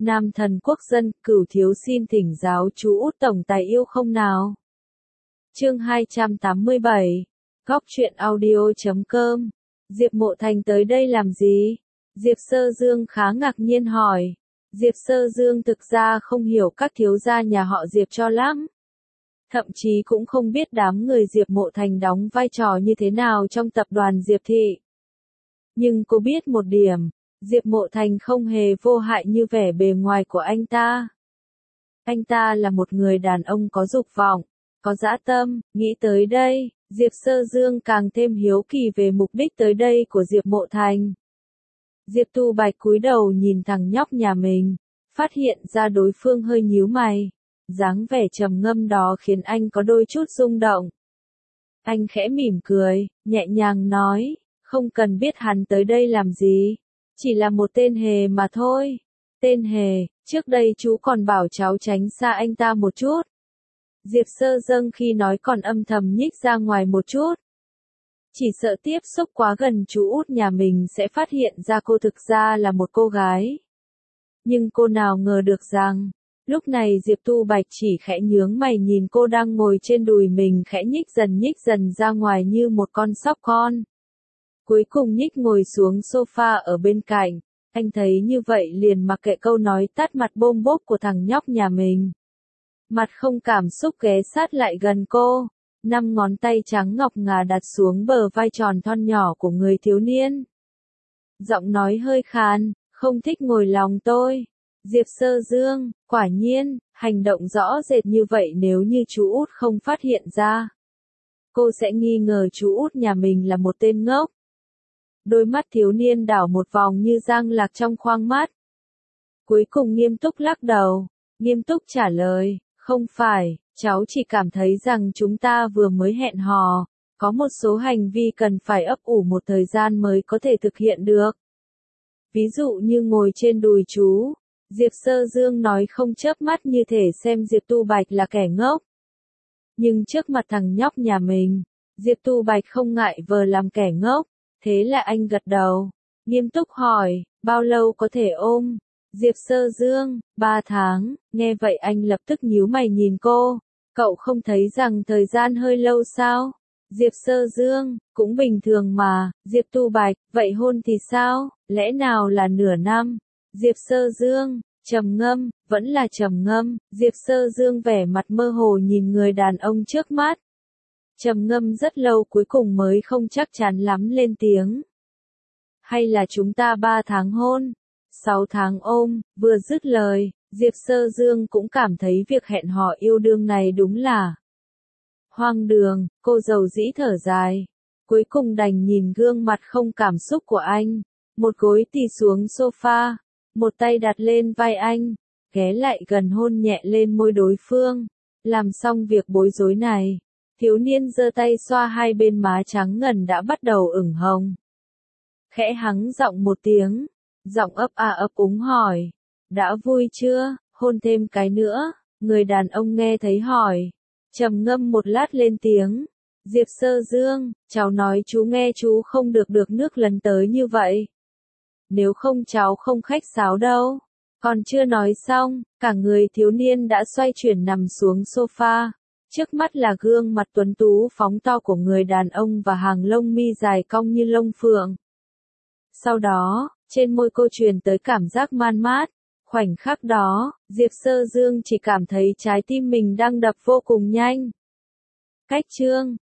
Nam thần quốc dân, Cửu thiếu xin thỉnh giáo chú Út tổng tài yêu không nào. Chương 287. Góc truyện audio.com. Diệp Mộ Thành tới đây làm gì? Diệp Sơ Dương khá ngạc nhiên hỏi. Diệp Sơ Dương thực ra không hiểu các thiếu gia nhà họ Diệp cho lắm. Thậm chí cũng không biết đám người Diệp Mộ Thành đóng vai trò như thế nào trong tập đoàn Diệp Thị. Nhưng cô biết một điểm, Diệp Mộ Thành không hề vô hại như vẻ bề ngoài của anh ta. Anh ta là một người đàn ông có dục vọng, có dã tâm. Nghĩ tới đây, Diệp Sơ Dương càng thêm hiếu kỳ về mục đích tới đây của Diệp Mộ Thành. Diệp Tu Bạch cúi đầu nhìn thằng nhóc nhà mình, phát hiện ra đối phương hơi nhíu mày. Dáng vẻ trầm ngâm đó khiến anh có đôi chút rung động. Anh khẽ mỉm cười, nhẹ nhàng nói, không cần biết hắn tới đây làm gì, chỉ là một tên hề mà thôi. Tên hề, trước đây chú còn bảo cháu tránh xa anh ta một chút. Diệp Sơ Dương khi nói còn âm thầm nhích ra ngoài một chút. Chỉ sợ tiếp xúc quá gần chú Út nhà mình sẽ phát hiện ra cô thực ra là một cô gái. Nhưng cô nào ngờ được rằng, lúc này Diệp Tu Bạch chỉ khẽ nhướng mày nhìn cô đang ngồi trên đùi mình khẽ nhích dần ra ngoài như một con sóc con. Cuối cùng nhích ngồi xuống sofa ở bên cạnh, anh thấy như vậy liền mặc kệ câu nói tát mặt bôm bốp của thằng nhóc nhà mình. Mặt không cảm xúc ghé sát lại gần cô, 5 ngón tay trắng ngọc ngà đặt xuống bờ vai tròn thon nhỏ của người thiếu niên. Giọng nói hơi khàn, không thích ngồi lòng tôi. Diệp Sơ Dương, quả nhiên, hành động rõ rệt như vậy nếu như chú Út không phát hiện ra. Cô sẽ nghi ngờ chú Út nhà mình là một tên ngốc. Đôi mắt thiếu niên đảo một vòng như giang lạc trong khoang mắt. Cuối cùng nghiêm túc lắc đầu, nghiêm túc trả lời, không phải, cháu chỉ cảm thấy rằng chúng ta vừa mới hẹn hò, có một số hành vi cần phải ấp ủ một thời gian mới có thể thực hiện được. Ví dụ như ngồi trên đùi chú. Diệp Sơ Dương nói không chớp mắt như thể xem Diệp Tu Bạch là kẻ ngốc. Nhưng trước mặt thằng nhóc nhà mình, Diệp Tu Bạch không ngại vờ làm kẻ ngốc, thế là anh gật đầu, nghiêm túc hỏi, bao lâu có thể ôm? Diệp Sơ Dương, 3 tháng, nghe vậy anh lập tức nhíu mày nhìn cô, cậu không thấy rằng thời gian hơi lâu sao? Diệp Sơ Dương, cũng bình thường mà. Diệp Tu Bạch, vậy hôn thì sao, lẽ nào là nửa năm? Diệp Sơ Dương, trầm ngâm, vẫn là trầm ngâm. Diệp Sơ Dương vẻ mặt mơ hồ nhìn người đàn ông trước mắt. Trầm ngâm rất lâu cuối cùng mới không chắc chắn lắm lên tiếng. Hay là chúng ta 3 tháng hôn, 6 tháng ôm? Vừa dứt lời, Diệp Sơ Dương cũng cảm thấy việc hẹn hò yêu đương này đúng là hoang đường. Cô dầu dĩ thở dài, cuối cùng đành nhìn gương mặt không cảm xúc của anh, một gối tì xuống sofa, một tay đặt lên vai anh, ghé lại gần hôn nhẹ lên môi đối phương. Làm xong việc bối rối này, thiếu niên giơ tay xoa hai bên má trắng ngần đã bắt đầu ửng hồng. Khẽ hắng giọng một tiếng, giọng ấp úng hỏi, đã vui chưa, hôn thêm cái nữa? Người đàn ông nghe thấy hỏi, trầm ngâm một lát lên tiếng, Diệp Sơ Dương, cháu nói chú nghe chú không được nước lần tới như vậy. Nếu không cháu không khách sáo đâu. Còn chưa nói xong, cả người thiếu niên đã xoay chuyển nằm xuống sofa. Trước mắt là gương mặt tuấn tú phóng to của người đàn ông và hàng lông mi dài cong như lông phượng. Sau đó, trên môi cô truyền tới cảm giác man mát. Khoảnh khắc đó, Diệp Sơ Dương chỉ cảm thấy trái tim mình đang đập vô cùng nhanh. Cách chương